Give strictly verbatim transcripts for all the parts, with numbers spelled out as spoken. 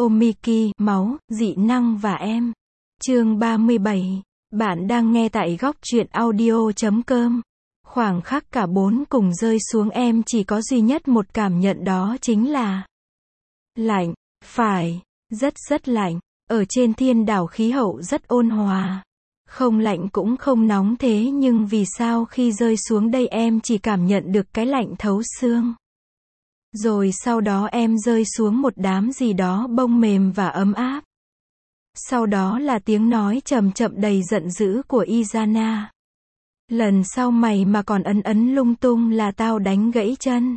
Omiki, máu, dị năng và em. Chương ba mươi bảy. Bạn đang nghe tại góc truyện audio chấm com. Khoảng khắc cả bốn cùng rơi xuống, em chỉ có duy nhất một cảm nhận, đó chính là lạnh. Phải, rất rất lạnh. Ở trên thiên đảo khí hậu rất ôn hòa. Không lạnh cũng không nóng, thế nhưng vì sao khi rơi xuống đây em chỉ cảm nhận được cái lạnh thấu xương? Rồi sau đó em rơi xuống một đám gì đó bông mềm và ấm áp. Sau đó là tiếng nói chậm chậm đầy giận dữ của Izana. Lần sau mày mà còn ấn ấn lung tung là tao đánh gãy chân.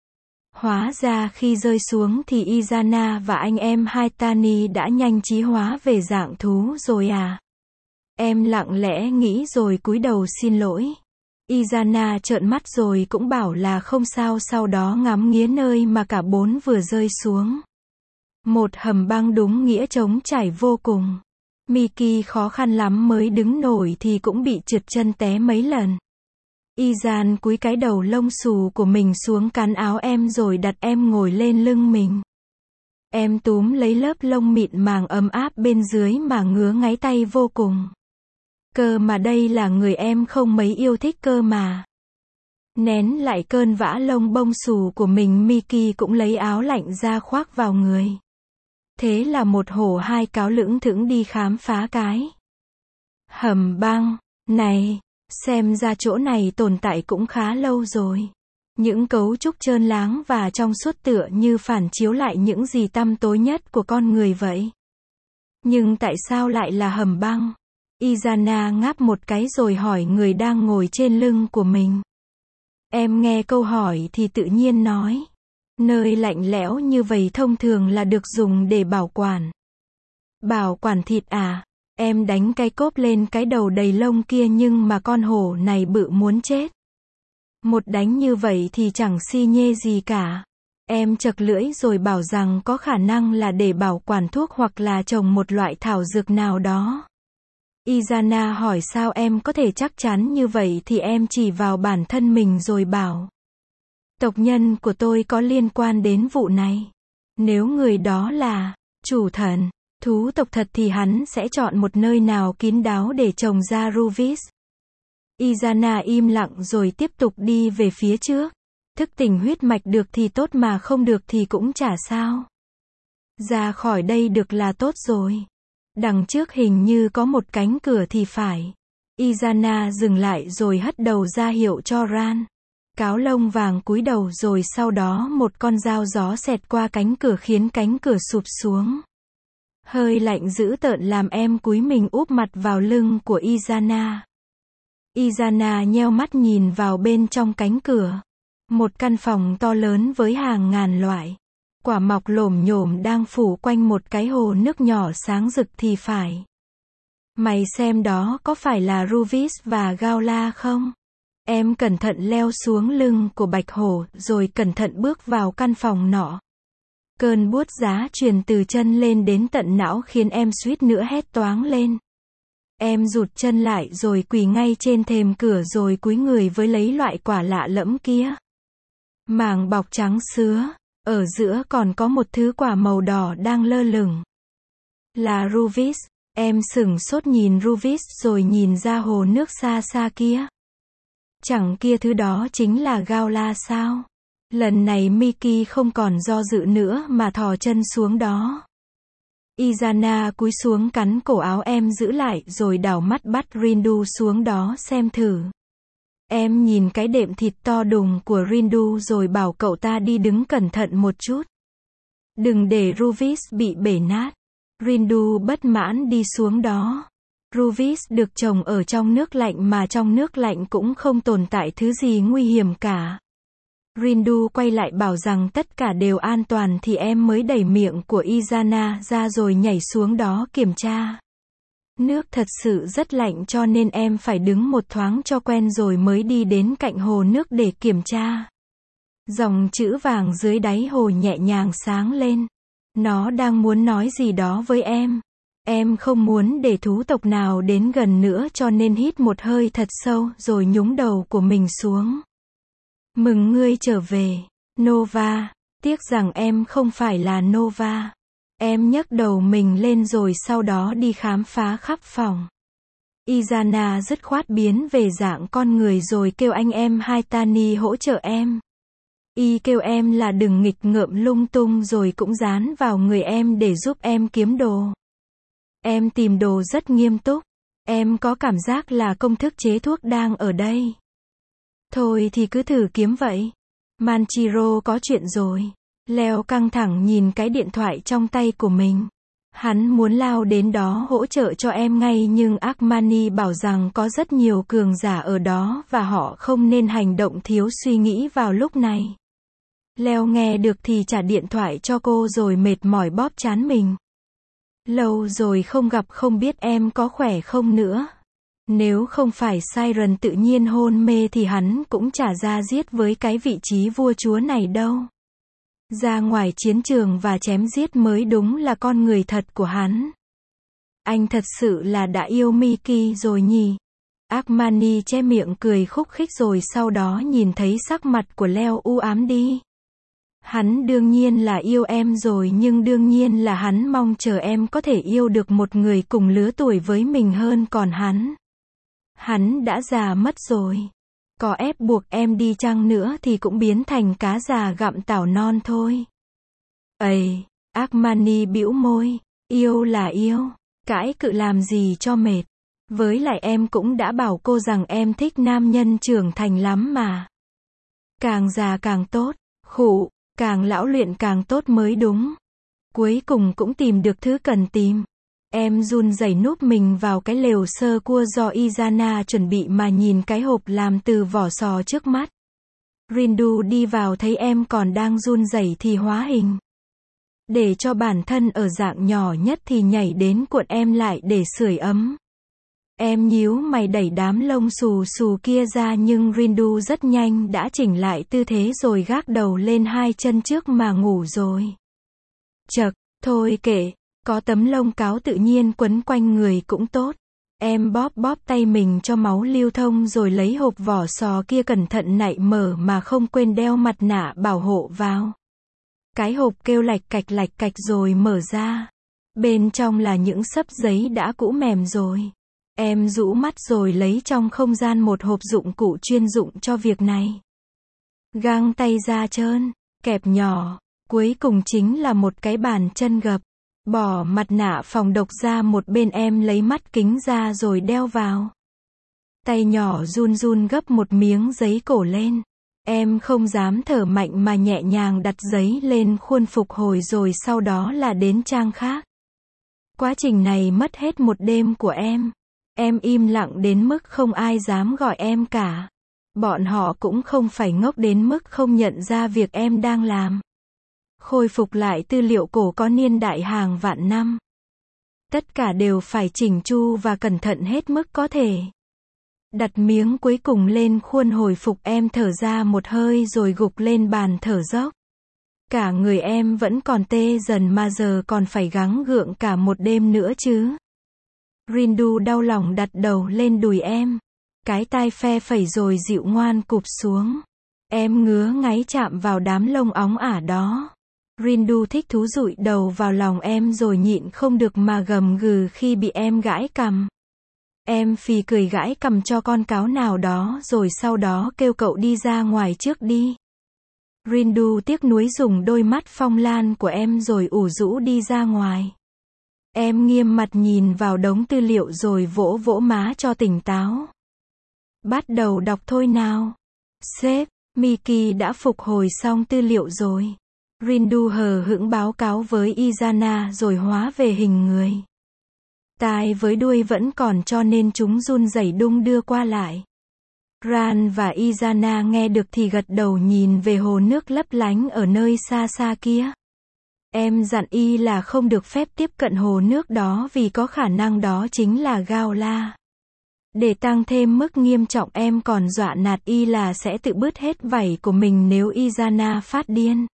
Hóa ra khi rơi xuống thì Izana và anh em Haitani đã nhanh trí hóa về dạng thú rồi à? Em lặng lẽ nghĩ rồi cúi đầu xin lỗi. Izana trợn mắt rồi cũng bảo là không sao, sau đó ngắm nghía nơi mà cả bốn vừa rơi xuống. Một hầm băng đúng nghĩa trống trải vô cùng. Miki khó khăn lắm mới đứng nổi thì cũng bị trượt chân té mấy lần. Izan cúi cái đầu lông xù của mình xuống cắn áo em rồi đặt em ngồi lên lưng mình. Em túm lấy lớp lông mịn màng ấm áp bên dưới mà ngứa ngáy tay vô cùng. Cơ mà đây là người em không mấy yêu thích cơ mà. Nén lại cơn vã lông bông xù của mình, Miki cũng lấy áo lạnh ra khoác vào người. Thế là một hổ hai cáo lững thững đi khám phá cái hầm băng này. Xem ra chỗ này tồn tại cũng khá lâu rồi. Những cấu trúc trơn láng và trong suốt tựa như phản chiếu lại những gì tăm tối nhất của con người vậy. Nhưng tại sao lại là hầm băng? Izana ngáp một cái rồi hỏi người đang ngồi trên lưng của mình. Em nghe câu hỏi thì tự nhiên nói. Nơi lạnh lẽo như vậy thông thường là được dùng để bảo quản. Bảo quản thịt à? Em đánh cái cốp lên cái đầu đầy lông kia nhưng mà con hổ này bự muốn chết. Một đánh như vậy thì chẳng xi nhê gì cả. Em chật lưỡi rồi bảo rằng có khả năng là để bảo quản thuốc hoặc là trồng một loại thảo dược nào đó. Izana hỏi sao em có thể chắc chắn như vậy thì em chỉ vào bản thân mình rồi bảo. Tộc nhân của tôi có liên quan đến vụ này. Nếu người đó là chủ thần, thú tộc thật thì hắn sẽ chọn một nơi nào kín đáo để trồng ra Ruvis. Izana im lặng rồi tiếp tục đi về phía trước. Thức tỉnh huyết mạch được thì tốt mà không được thì cũng chả sao. Ra khỏi đây được là tốt rồi. Đằng trước hình như có một cánh cửa thì phải. Izana dừng lại rồi hất đầu ra hiệu cho Ran. Cáo lông vàng cúi đầu rồi sau đó một con dao gió xẹt qua cánh cửa khiến cánh cửa sụp xuống. Hơi lạnh dữ tợn làm em cúi mình úp mặt vào lưng của Izana. Izana nheo mắt nhìn vào bên trong cánh cửa. Một căn phòng to lớn với hàng ngàn loại quả mọc lổm nhổm đang phủ quanh một cái hồ nước nhỏ sáng rực thì phải. Mày xem đó có phải là Ruvis và Gaula không? Em cẩn thận leo xuống lưng của bạch hổ rồi cẩn thận bước vào căn phòng nọ. Cơn buốt giá truyền từ chân lên đến tận não khiến em suýt nữa hét toáng lên. Em rụt chân lại rồi quỳ ngay trên thềm cửa rồi cúi người với lấy loại quả lạ lẫm kia. Màng bọc trắng sứa, ở giữa còn có một thứ quả màu đỏ đang lơ lửng. Là Ruvis. Em sửng sốt nhìn Ruvis rồi nhìn ra hồ nước xa xa kia. Chẳng kia thứ đó chính là Gaula sao? Lần này Miki không còn do dự nữa mà thò chân xuống đó. Izana cúi xuống cắn cổ áo em giữ lại rồi đảo mắt bắt Rindu xuống đó xem thử. Em nhìn cái đệm thịt to đùng của Rindu rồi bảo cậu ta đi đứng cẩn thận một chút. Đừng để Ruvis bị bể nát. Rindu bất mãn đi xuống đó. Ruvis được trồng ở trong nước lạnh mà trong nước lạnh cũng không tồn tại thứ gì nguy hiểm cả. Rindu quay lại bảo rằng tất cả đều an toàn thì em mới đẩy miệng của Izana ra rồi nhảy xuống đó kiểm tra. Nước thật sự rất lạnh cho nên em phải đứng một thoáng cho quen rồi mới đi đến cạnh hồ nước để kiểm tra. Dòng chữ vàng dưới đáy hồ nhẹ nhàng sáng lên. Nó đang muốn nói gì đó với em. Em không muốn để thú tộc nào đến gần nữa cho nên hít một hơi thật sâu rồi nhúng đầu của mình xuống. Mừng ngươi trở về, Nova. Tiếc rằng em không phải là Nova. Em nhấc đầu mình lên rồi sau đó đi khám phá khắp phòng. Izana dứt khoát biến về dạng con người rồi kêu anh em Haitani hỗ trợ em. Y kêu em là đừng nghịch ngợm lung tung rồi cũng dán vào người em để giúp em kiếm đồ. Em tìm đồ rất nghiêm túc. Em có cảm giác là công thức chế thuốc đang ở đây. Thôi thì cứ thử kiếm vậy. Manchiro có chuyện rồi. Leo căng thẳng nhìn cái điện thoại trong tay của mình. Hắn muốn lao đến đó hỗ trợ cho em ngay nhưng Armani bảo rằng có rất nhiều cường giả ở đó và họ không nên hành động thiếu suy nghĩ vào lúc này. Leo nghe được thì trả điện thoại cho cô rồi mệt mỏi bóp trán mình. Lâu rồi không gặp không biết em có khỏe không nữa. Nếu không phải Siren tự nhiên hôn mê thì hắn cũng chả ra giết với cái vị trí vua chúa này đâu. Ra ngoài chiến trường và chém giết mới đúng là con người thật của hắn. Anh thật sự là đã yêu Miki rồi nhỉ? Armani che miệng cười khúc khích rồi sau đó nhìn thấy sắc mặt của Leo u ám đi. Hắn đương nhiên là yêu em rồi nhưng đương nhiên là hắn mong chờ em có thể yêu được một người cùng lứa tuổi với mình hơn còn hắn. Hắn đã già mất rồi. Có ép buộc em đi chăng nữa thì cũng biến thành cá già gặm tảo non thôi. Ây, Armani bĩu môi. Yêu là yêu. Cãi cự làm gì cho mệt. Với lại em cũng đã bảo cô rằng em thích nam nhân trưởng thành lắm mà. Càng già càng tốt. Khụ, càng lão luyện càng tốt mới đúng. Cuối cùng cũng tìm được thứ cần tìm. Em run rẩy núp mình vào cái lều sơ cua do Izana chuẩn bị mà nhìn cái hộp làm từ vỏ sò trước mắt. Rindu đi vào thấy em còn đang run rẩy thì hóa hình. Để cho bản thân ở dạng nhỏ nhất thì nhảy đến cuộn em lại để sưởi ấm. Em nhíu mày đẩy đám lông xù xù kia ra nhưng Rindu rất nhanh đã chỉnh lại tư thế rồi gác đầu lên hai chân trước mà ngủ rồi. Chậc, thôi kệ. Có tấm lông cáo tự nhiên quấn quanh người cũng tốt. Em bóp bóp tay mình cho máu lưu thông rồi lấy hộp vỏ sò kia cẩn thận nạy mở mà không quên đeo mặt nạ bảo hộ vào. Cái hộp kêu lạch cạch lạch cạch rồi mở ra. Bên trong là những xấp giấy đã cũ mềm rồi. Em rũ mắt rồi lấy trong không gian một hộp dụng cụ chuyên dụng cho việc này. Găng tay da trơn, kẹp nhỏ, cuối cùng chính là một cái bàn chân gập. Bỏ mặt nạ phòng độc ra một bên em lấy mắt kính ra rồi đeo vào. Tay nhỏ run run gấp một miếng giấy cổ lên. Em không dám thở mạnh mà nhẹ nhàng đặt giấy lên khuôn phục hồi rồi sau đó là đến trang khác. Quá trình này mất hết một đêm của em. Em im lặng đến mức không ai dám gọi em cả. Bọn họ cũng không phải ngốc đến mức không nhận ra việc em đang làm. Khôi phục lại tư liệu cổ có niên đại hàng vạn năm. Tất cả đều phải chỉnh chu và cẩn thận hết mức có thể. Đặt miếng cuối cùng lên khuôn hồi phục em thở ra một hơi rồi gục lên bàn thở dốc. Cả người em vẫn còn tê dần mà giờ còn phải gắng gượng cả một đêm nữa chứ. Rindu đau lòng đặt đầu lên đùi em. Cái tai phe phẩy rồi dịu ngoan cụp xuống. Em ngứa ngáy chạm vào đám lông óng ả đó. Rindu thích thú dụi đầu vào lòng em rồi nhịn không được mà gầm gừ khi bị em gãi cằm. Em phì cười gãi cằm cho con cáo nào đó rồi sau đó kêu cậu đi ra ngoài trước đi. Rindu tiếc nuối dùng đôi mắt phong lan của em rồi ủ rũ đi ra ngoài. Em nghiêm mặt nhìn vào đống tư liệu rồi vỗ vỗ má cho tỉnh táo. Bắt đầu đọc thôi nào. Sếp, Miki đã phục hồi xong tư liệu rồi. Rindu hờ hững báo cáo với Izana rồi hóa về hình người. Tai với đuôi vẫn còn cho nên chúng run rẩy đung đưa qua lại. Ran và Izana nghe được thì gật đầu nhìn về hồ nước lấp lánh ở nơi xa xa kia. Em dặn y là không được phép tiếp cận hồ nước đó vì có khả năng đó chính là Gao La. Để tăng thêm mức nghiêm trọng em còn dọa nạt y là sẽ tự bứt hết vảy của mình nếu Izana phát điên.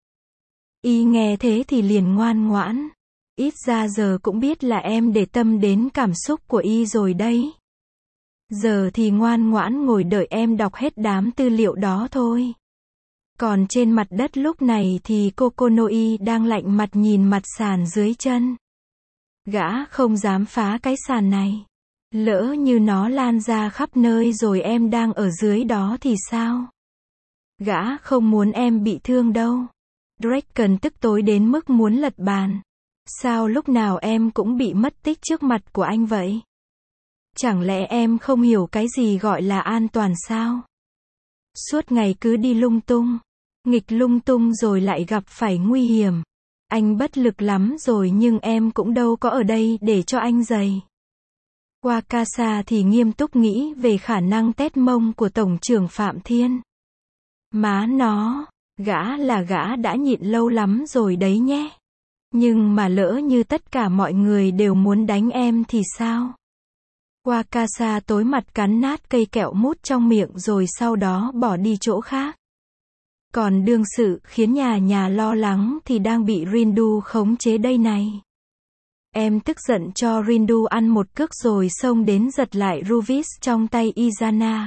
Y nghe thế thì liền ngoan ngoãn. Ít ra giờ cũng biết là em để tâm đến cảm xúc của y rồi đấy. Giờ thì ngoan ngoãn ngồi đợi em đọc hết đám tư liệu đó thôi. Còn trên mặt đất lúc này thì Kokonoi đang lạnh mặt nhìn mặt sàn dưới chân. Gã không dám phá cái sàn này. Lỡ như nó lan ra khắp nơi rồi em đang ở dưới đó thì sao? Gã không muốn em bị thương đâu. Draken tức tối đến mức muốn lật bàn. Sao lúc nào em cũng bị mất tích trước mặt của anh vậy? Chẳng lẽ em không hiểu cái gì gọi là an toàn sao? Suốt ngày cứ đi lung tung, nghịch lung tung rồi lại gặp phải nguy hiểm. Anh bất lực lắm rồi nhưng em cũng đâu có ở đây để cho anh giày. Wakasa thì nghiêm túc nghĩ về khả năng tét mông của Tổng trưởng Phạm Thiên. Má nó, gã là gã đã nhịn lâu lắm rồi đấy nhé. Nhưng mà lỡ như tất cả mọi người đều muốn đánh em thì sao? Wakasa tối mặt cắn nát cây kẹo mút trong miệng rồi sau đó bỏ đi chỗ khác. Còn đương sự khiến nhà nhà lo lắng thì đang bị Rindu khống chế đây này. Em tức giận cho Rindu ăn một cước rồi xông đến giật lại Ruvis trong tay Izana.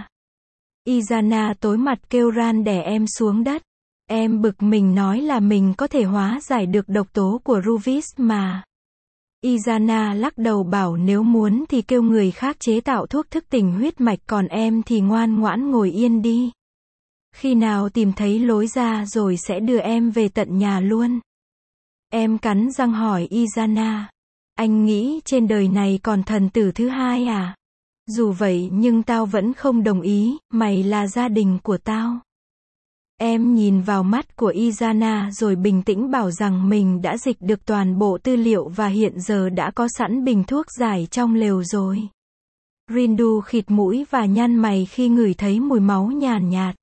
Izana tối mặt kêu Ran đè em xuống đất. Em bực mình nói là mình có thể hóa giải được độc tố của Ruvis mà. Izana lắc đầu bảo nếu muốn thì kêu người khác chế tạo thuốc thức tỉnh huyết mạch, còn em thì ngoan ngoãn ngồi yên đi. Khi nào tìm thấy lối ra rồi sẽ đưa em về tận nhà luôn. Em cắn răng hỏi Izana. Anh nghĩ trên đời này còn thần tử thứ hai à? Dù vậy nhưng tao vẫn không đồng ý, mày là gia đình của tao. Em nhìn vào mắt của Izana rồi bình tĩnh bảo rằng mình đã dịch được toàn bộ tư liệu và hiện giờ đã có sẵn bình thuốc giải trong lều rồi. Rindu khịt mũi và nhăn mày khi ngửi thấy mùi máu nhàn nhạt.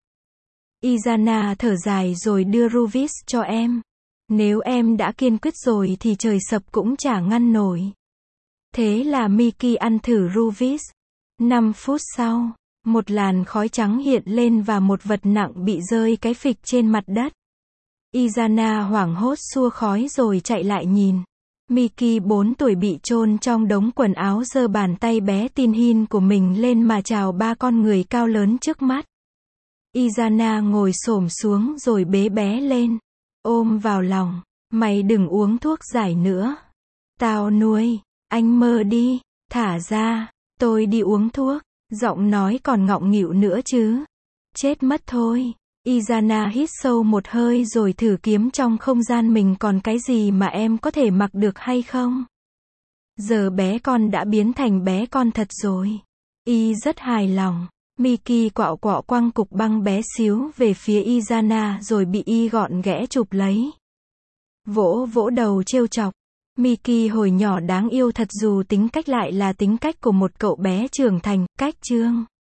Izana thở dài rồi đưa Ruvis cho em. Nếu em đã kiên quyết rồi thì trời sập cũng chả ngăn nổi. Thế là Miki ăn thử Ruvis. năm phút sau, một làn khói trắng hiện lên và một vật nặng bị rơi cái phịch trên mặt đất. Izana hoảng hốt xua khói rồi chạy lại nhìn. Miki bốn tuổi bị chôn trong đống quần áo, giơ bàn tay bé tin hin của mình lên mà chào ba con người cao lớn trước mắt. Izana ngồi xổm xuống rồi bế bé lên, ôm vào lòng. Mày đừng uống thuốc giải nữa. Tao nuôi, anh mơ đi, thả ra, tôi đi uống thuốc. Giọng nói còn ngọng nghịu nữa chứ. Chết mất thôi. Izana hít sâu một hơi rồi thử kiếm trong không gian mình còn cái gì mà em có thể mặc được hay không. Giờ bé con đã biến thành bé con thật rồi. Y rất hài lòng. Miki quạo quọ quăng cục băng bé xíu về phía Izana rồi bị Y gọn ghẽ chụp lấy. Vỗ vỗ đầu trêu chọc. Miki hồi nhỏ đáng yêu thật dù tính cách lại là tính cách của một cậu bé trưởng thành, cách chương.